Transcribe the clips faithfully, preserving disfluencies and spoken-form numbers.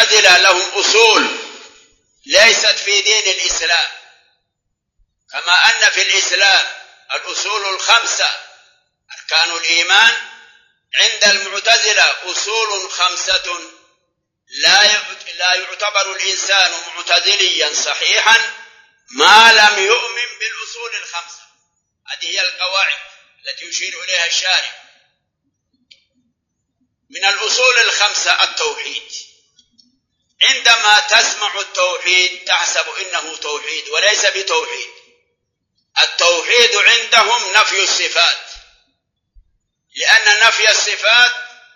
المعتزلة لهم أصول ليست في دين الإسلام، كما أن في الإسلام الأصول الخمسة أركان الإيمان، عند المعتزلة أصول خمسة لا يعتبر الإنسان معتزليا صحيحا ما لم يؤمن بالأصول الخمسة. هذه هي القواعد التي يشير إليها الشارع. من الأصول الخمسة التوحيد. عندما تسمع التوحيد تحسب إنه توحيد وليس بتوحيد. التوحيد عندهم نفي الصفات، لأن نفي الصفات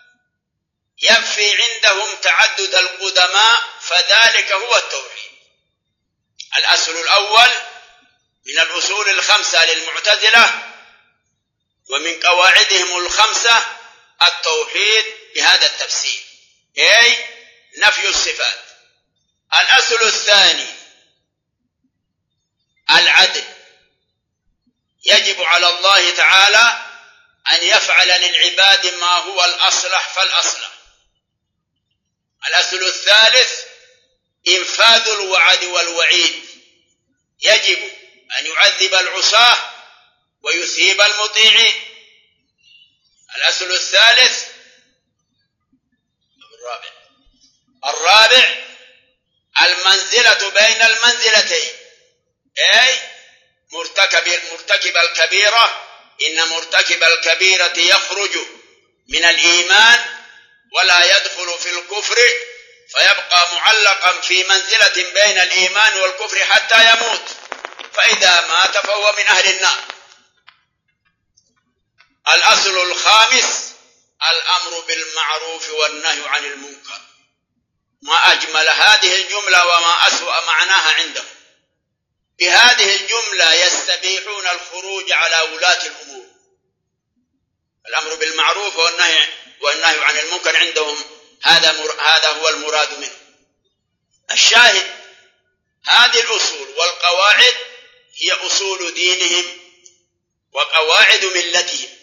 ينفي عندهم تعدد القدماء، فذلك هو التوحيد. الأصل الأول من الأصول الخمسة للمعتزلة ومن قواعدهم الخمسة التوحيد بهذا التفسير، أي نفي الصفات. الأصل الثاني العدل. يجب على الله تعالى أن يفعل للعباد ما هو الأصلح فالأصلح. الأصل الثالث إنفاذ الوعد والوعيد. يجب أن يعذب العصاة ويثيب المطيعين. الأصل الثالث الرابع الرابع المنزلة بين المنزلتين، أي مرتكب مرتكب الكبيرة إن مرتكب الكبيرة يخرج من الإيمان ولا يدخل في الكفر، فيبقى معلقا في منزلة بين الإيمان والكفر حتى يموت، فإذا مات فهو من أهل النار. الأصل الخامس الأمر بالمعروف والنهي عن المنكر. ما أجمل هذه الجملة وما أسوأ معناها عندهم. بهذه الجملة يستبيحون الخروج على ولاة الأمور. الأمر بالمعروف والنهي والنهي عن المنكر عندهم هذا هذا هو المراد منه. الشاهد هذه الأصول والقواعد هي أصول دينهم وقواعد ملتهم.